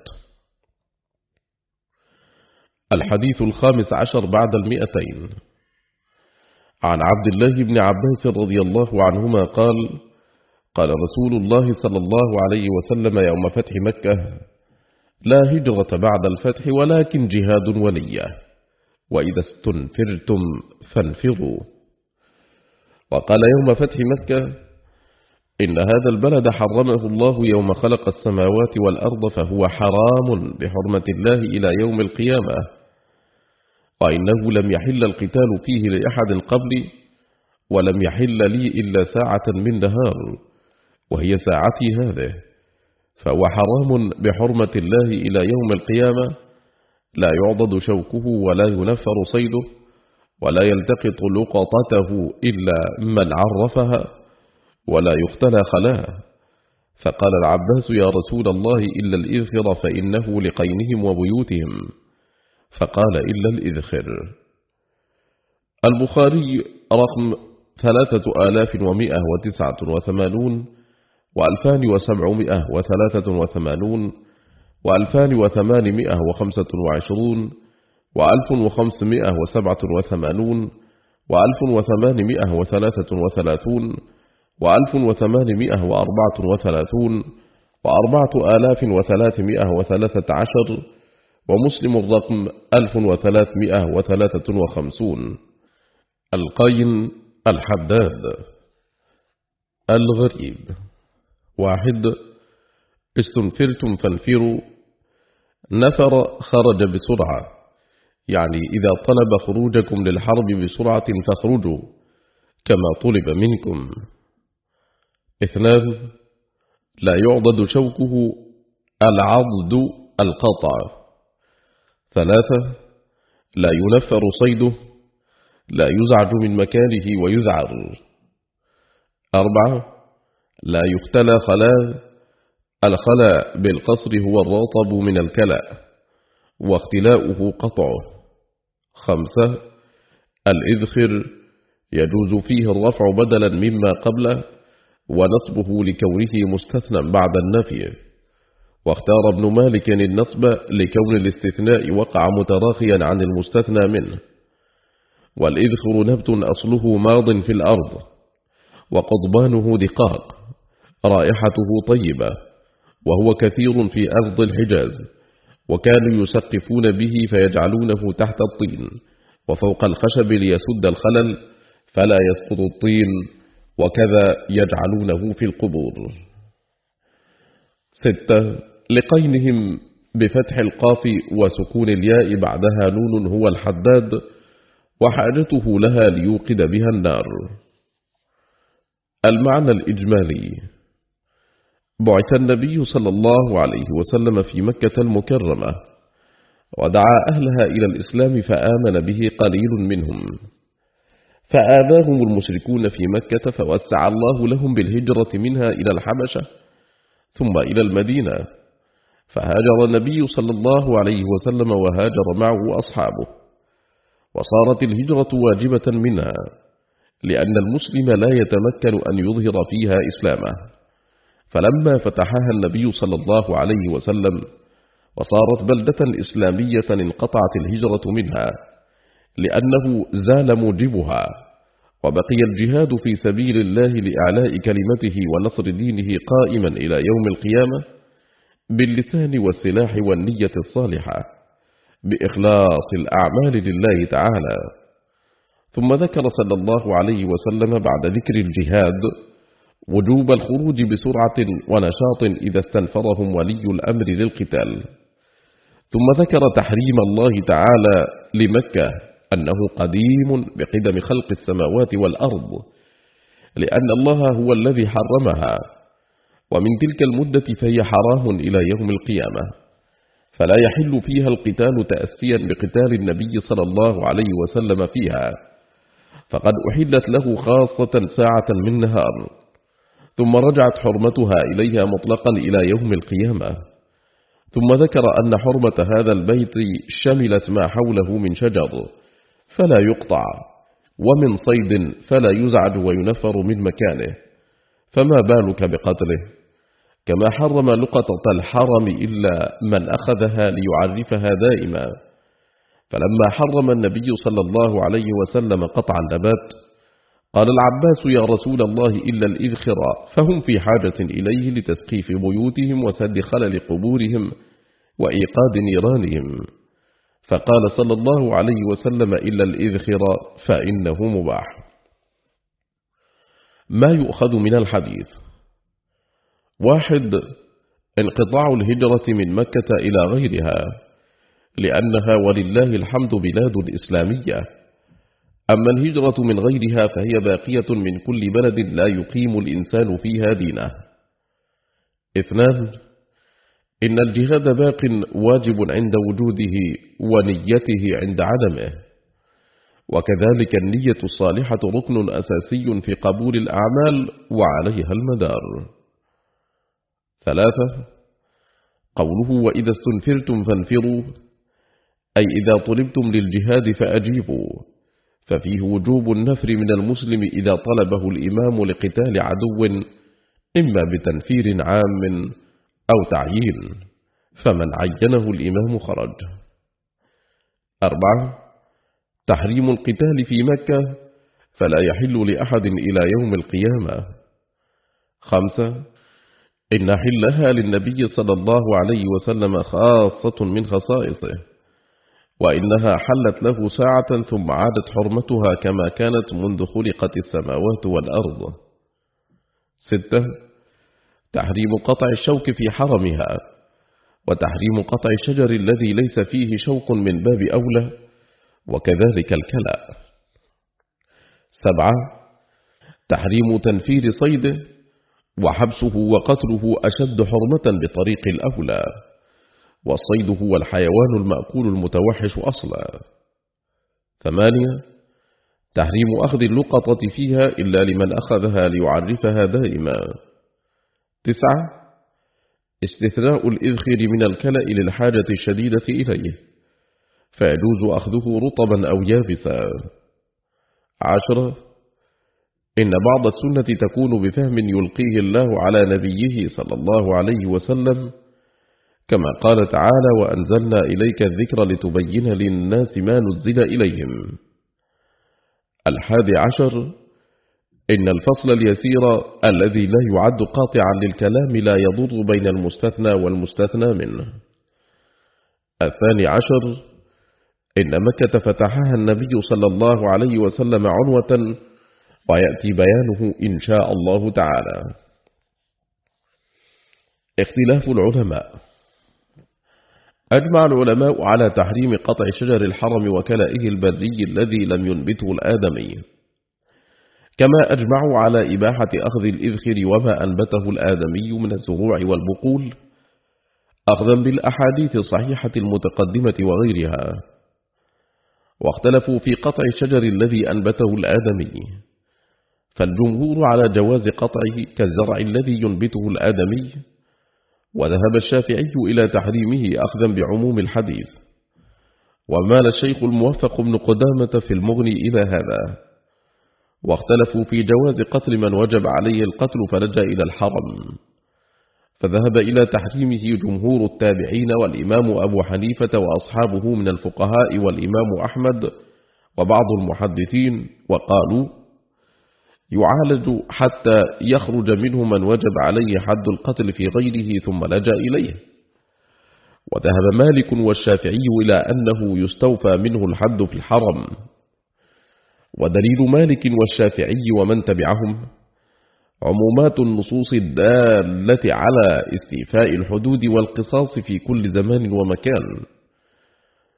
[SPEAKER 1] الحديث الخامس عشر بعد المئتين. عن عبد الله بن عباس رضي الله عنهما قال: قال رسول الله صلى الله عليه وسلم يوم فتح مكة: لا هجرة بعد الفتح ولكن جهاد ونية، وإذا استنفرتم فانفروا. وقال يوم فتح مكة: إن هذا البلد حرمه الله يوم خلق السماوات والأرض، فهو حرام بحرمة الله إلى يوم القيامة، وإنه لم يحل القتال فيه لأحد قبلي، ولم يحل لي إلا ساعة من نهار، وهي ساعتي هذه، فهو حرام بحرمة الله إلى يوم القيامة، لا يعضد شوكه ولا ينفر صيده، ولا يلتقط لقطته إلا من عرفها، ولا يختلى خلاه. فقال العباس: يا رسول الله إلا الإذخر، فإنه لقينهم وبيوتهم. فقال: إلا الإذخر. البخاري رقم ثلاثة آلاف ومئة وتسعة وثمانون وألفان وسبعمائة وثلاثة وثمانون وألفان وثمانمائة وخمسة وعشرون وألف وخمسمائة وسبعة وثمانون وألف وثمانمائة وثلاثة وثلاثون وألف وثمانمائة وأربعة وثلاثون وأربعة آلاف وثلاثمائة وثلاثة عشر، ومسلم الرقم ألف وثلاثمائة وثلاثة وخمسون. القين الحداد. الغريب: واحد، استنفرتم فانفروا. نفر خرج بسرعة، يعني إذا طلب خروجكم للحرب بسرعة فاخرجوا كما طلب منكم. اثنان، لا يعضد شوكه، العضد القطع. ثلاثة، لا ينفر صيده، لا يزعج من مكانه ويذعر. أربعة، لا يختلى خلاء. الخلاء بالقصر هو الرطب من الكلأ، واختلاؤه قطعه. خمسة، الإذخر يجوز فيه الرفع بدلا مما قبله، ونصبه لكونه مستثنى بعد النفي، واختار ابن مالك النصب لكون الاستثناء وقع متراخيا عن المستثنى منه. والإذخر نبت أصله ماض في الأرض، وقضبانه دقاق، رائحته طيبة، وهو كثير في أرض الحجاز، وكانوا يسقفون به فيجعلونه تحت الطين وفوق الخشب ليسد الخلل فلا يسقط الطين، وكذا يجعلونه في القبور. ستة، لقينهم بفتح القاف وسكون الياء بعدها نون هو الحداد، وحاجته لها ليوقد بها النار. المعنى الإجمالي: بعث النبي صلى الله عليه وسلم في مكة المكرمة، ودعا أهلها إلى الإسلام فآمن به قليل منهم، فآذاهم المشركون في مكة، فوسع الله لهم بالهجرة منها إلى الحبشة ثم إلى المدينة، فهاجر النبي صلى الله عليه وسلم وهاجر معه أصحابه، وصارت الهجرة واجبة منها، لأن المسلم لا يتمكن أن يظهر فيها إسلامه. فلما فتحها النبي صلى الله عليه وسلم وصارت بلدة إسلامية انقطعت الهجرة منها، لأنه زال موجبها، وبقي الجهاد في سبيل الله لإعلاء كلمته ونصر دينه قائما إلى يوم القيامة باللسان والسلاح والنية الصالحة بإخلاص الأعمال لله تعالى. ثم ذكر صلى الله عليه وسلم بعد ذكر الجهاد وجوب الخروج بسرعة ونشاط إذا استنفرهم ولي الأمر للقتال، ثم ذكر تحريم الله تعالى لمكة أنه قديم بقدم خلق السماوات والأرض، لأن الله هو الذي حرمها، ومن تلك المدة فهي حرام إلى يوم القيامة، فلا يحل فيها القتال تأسيا بقتال النبي صلى الله عليه وسلم فيها، فقد أحلت له خاصة ساعة من نهار، ثم رجعت حرمتها إليها مطلقا إلى يوم القيامة. ثم ذكر أن حرمة هذا البيت شملت ما حوله من شجر فلا يقطع، ومن صيد فلا يزعج وينفر من مكانه، فما بالك بقتله؟ كما حرم لقطة الحرم إلا من أخذها ليعرفها دائما. فلما حرم النبي صلى الله عليه وسلم قطع النبات قال العباس: يا رسول الله إلا الإذخر، فهم في حاجة إليه لتسقيف بيوتهم وسد خلل قبورهم وإيقاد نيرانهم، فقال صلى الله عليه وسلم: إلا الإذخر فإنه مباح. ما يؤخذ من الحديث: واحد، انقطاع الهجرة من مكة إلى غيرها، لأنها ولله الحمد بلاد إسلامية، أما الهجرة من غيرها فهي باقية من كل بلد لا يقيم الإنسان فيها دينه. اثنان، إن الجهاد باق واجب عند وجوده ونيته عند عدمه، وكذلك النية الصالحة ركن أساسي في قبول الأعمال وعليها المدار. ثلاثة، قوله: وإذا استنفرتم فانفروا، أي إذا طلبتم للجهاد فأجيبوا، ففيه وجوب النفر من المسلم إذا طلبه الإمام لقتال عدو، إما بتنفير عام أو تعيين، فمن عينه الإمام خرج. أربعة، تحريم القتال في مكة، فلا يحل لأحد إلى يوم القيامة. خمسة، إن حلها للنبي صلى الله عليه وسلم خاصة من خصائصه، وإنها حلت له ساعة ثم عادت حرمتها كما كانت منذ خلقت السماوات والأرض. ستة، تحريم قطع الشوك في حرمها، وتحريم قطع الشجر الذي ليس فيه شوك من باب أولى، وكذلك الكلى. سبعة، تحريم تنفير صيده، وحبسه وقتله أشد حرمة بطريق الأولى، والصيد هو الحيوان المأكول المتوحش أصلا. ثمانية، تحريم أخذ اللقطة فيها إلا لمن أخذها ليعرفها دائما. تسعة، استثناء الإذخر من الكلأ للحاجة الشديدة إليه، فيجوز أخذه رطبا أو يابسا. عشرة، إن بعض السنة تكون بفهم يلقيه الله على نبيه صلى الله عليه وسلم، كما قال تعالى: وأنزلنا إليك الذكر لتبين للناس ما نزل إليهم. الحادي عشر، إن الفصل اليسير الذي لا يعد قاطعا للكلام لا يضر بين المستثنى والمستثنى منه. الثاني عشر، إن مكة فتحها النبي صلى الله عليه وسلم عنوة، ويأتي بيانه إن شاء الله تعالى. اختلاف العلماء. أجمع العلماء على تحريم قطع شجر الحرم وكلائه البري الذي لم ينبته الآدمي، كما أجمعوا على إباحة أخذ الإذخر وما أنبته الآدمي من الزروع والبقول، أخذا بالأحاديث الصحيحة المتقدمة وغيرها. واختلفوا في قطع الشجر الذي أنبته الآدمي، فالجمهور على جواز قطعه كالزرع الذي ينبته الآدمي، وذهب الشافعي إلى تحريمه أخذا بعموم الحديث، ومال الشيخ الموفق بن قدامة في المغني إلى هذا. واختلفوا في جواز قتل من وجب عليه القتل فلجأ إلى الحرم، فذهب إلى تحريمه جمهور التابعين والإمام أبو حنيفة وأصحابه من الفقهاء والإمام أحمد وبعض المحدثين، وقالوا: يعالج حتى يخرج منه من وجب عليه حد القتل في غيره ثم لجأ إليه. وذهب مالك والشافعي إلى أنه يستوفى منه الحد في الحرم. ودليل مالك والشافعي ومن تبعهم عمومات النصوص الدالة على استيفاء الحدود والقصاص في كل زمان ومكان،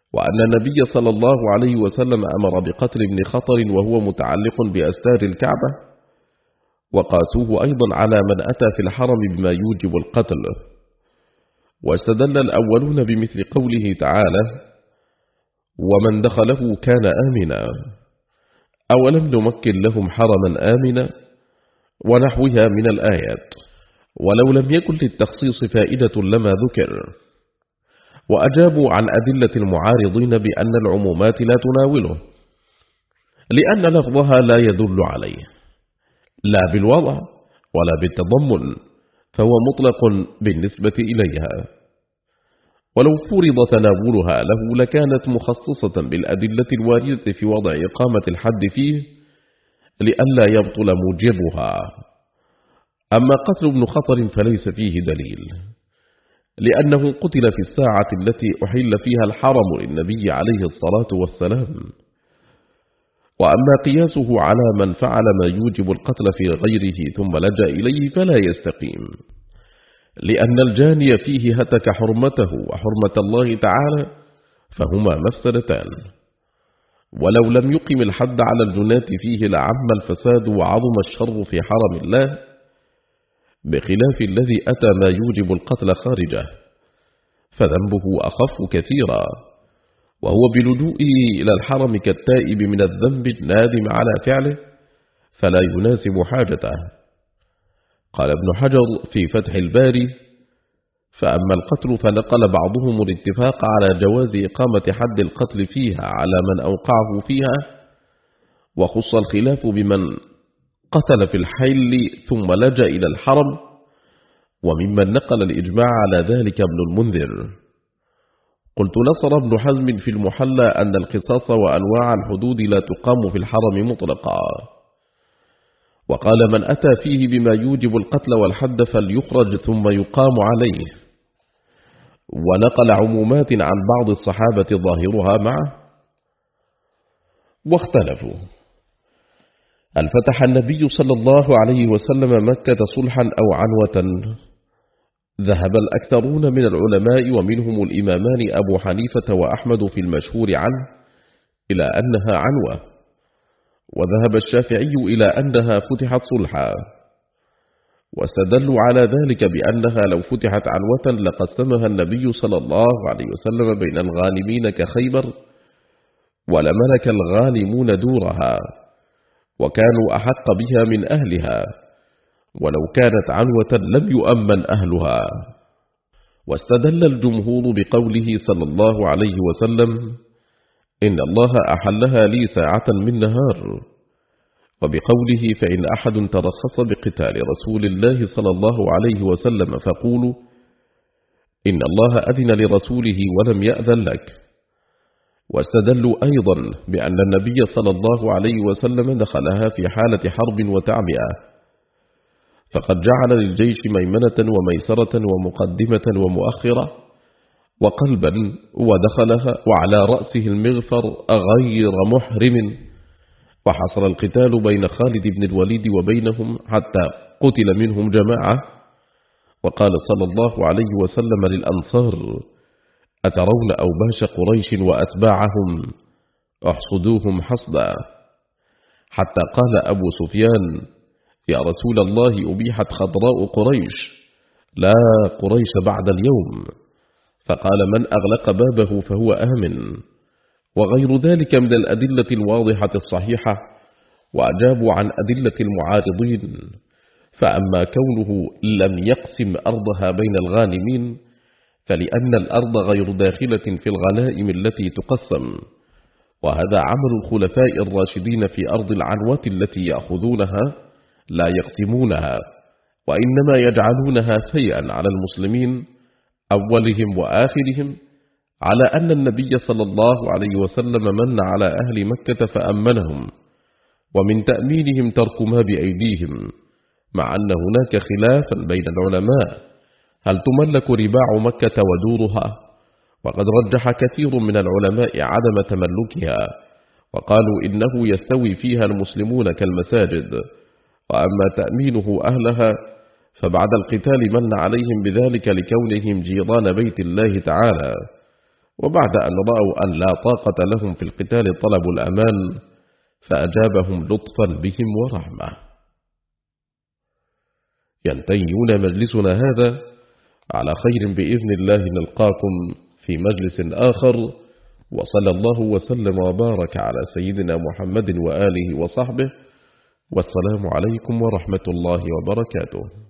[SPEAKER 1] وأن النبي صلى الله عليه وسلم أمر بقتل ابن خطر وهو متعلق بأستار الكعبة، وقاسوه أيضا على من أتى في الحرم بما يوجب القتل. واستدل الأولون بمثل قوله تعالى: ومن دخله كان آمنا، أولم نمكن لهم حرما آمنا، ونحوها من الآيات، ولو لم يكن للتخصيص فائدة لما ذكر. وأجابوا عن أدلة المعارضين بأن العمومات لا تناوله، لأن لفظها لا يدل عليه لا بالوضع ولا بالتضمن، فهو مطلق بالنسبة إليها، ولو فرض تناولها له لكانت مخصصة بالأدلة الواردة في وضع إقامة الحد فيه لئلا يبطل موجبها. أما قتل ابن خطر فليس فيه دليل، لأنه قتل في الساعة التي أحل فيها الحرم للنبي عليه الصلاة والسلام. وأما قياسه على من فعل ما يوجب القتل في غيره ثم لجأ إليه فلا يستقيم، لأن الجاني فيه هتك حرمته وحرمة الله تعالى، فهما مفسدتان. ولو لم يقم الحد على الجناة فيه لعم الفساد وعظم الشر في حرم الله، بخلاف الذي أتى ما يوجب القتل خارجه، فذنبه أخف كثيرا، وهو بلجوئه إلى الحرم كالتائب من الذنب النادم على فعله، فلا يناسب حاجته. قال ابن حجر في فتح الباري: فأما القتل فنقل بعضهم الاتفاق على جواز إقامة حد القتل فيها على من أوقعه فيها، وخص الخلاف بمن قتل في الحل ثم لجأ إلى الحرم، وممن نقل الإجماع على ذلك ابن المنذر. قلت نصر ابن حزم في المحلى أن القصاص وأنواع الحدود لا تقام في الحرم مطلقا، وقال من أتى فيه بما يوجب القتل والحد فليخرج ثم يقام عليه، ونقل عمومات عن بعض الصحابة ظاهرها معه. واختلفوا: هل فتح النبي صلى الله عليه وسلم مكة صلحا أو عنوة؟ ذهب الأكثرون من العلماء ومنهم الإمامان أبو حنيفة وأحمد في المشهور عنه إلى أنها عنوة، وذهب الشافعي إلى أنها فتحت صلحا، واستدلوا على ذلك بأنها لو فتحت عنوة لقسمها النبي صلى الله عليه وسلم بين الغانمين كخيبر، ولملك الغانمون دورها، وكانوا أحق بها من أهلها، ولو كانت عنوة لم يؤمن أهلها. واستدل الجمهور بقوله صلى الله عليه وسلم: إن الله أحلها لي ساعة من نهار، وبقوله: فإن أحد ترخص بقتال رسول الله صلى الله عليه وسلم فقولوا إن الله أذن لرسوله ولم يأذن لك. واستدلوا أيضا بأن النبي صلى الله عليه وسلم دخلها في حالة حرب وتعبئة، فقد جعل للجيش ميمنة وميسرة ومقدمة ومؤخرة وقلبا، ودخلها وعلى رأسه المغفر غير محرم، وحصل القتال بين خالد بن الوليد وبينهم حتى قتل منهم جماعة. وقال صلى الله عليه وسلم للأنصار: أترون أوباش قريش وأتباعهم احصدوهم حصدا، حتى قال أبو سفيان: يا رسول الله أبيحت خضراء قريش، لا قريش بعد اليوم. فقال: من أغلق بابه فهو آمن، وغير ذلك من الأدلة الواضحة الصحيحة. وأجابوا عن أدلة المعارضين. فأما كونه لم يقسم أرضها بين الغانمين فلأن الأرض غير داخلة في الغنائم التي تقسم، وهذا عمل الخلفاء الراشدين في أرض العنوة التي يأخذونها لا يقسمونها، وإنما يجعلونها سيئا على المسلمين أولهم وآخرهم، على أن النبي صلى الله عليه وسلم من على أهل مكة فأمنهم، ومن تأمينهم ترك ما بأيديهم، مع أن هناك خلافا بين العلماء هل تملك رباع مكة ودورها، وقد رجح كثير من العلماء عدم تملكها، وقالوا إنه يستوي فيها المسلمون كالمساجد. وأما تأمينه أهلها فبعد القتال من عليهم بذلك لكونهم جيران بيت الله تعالى، وبعد أن رأوا أن لا طاقة لهم في القتال طلبوا الأمان، فأجابهم لطفا بهم ورحمة. ينتهيون مجلسنا هذا على خير بإذن الله، نلقاكم في مجلس آخر، وصلى الله وسلم وبارك على سيدنا محمد وآله وصحبه، والسلام عليكم ورحمة الله وبركاته.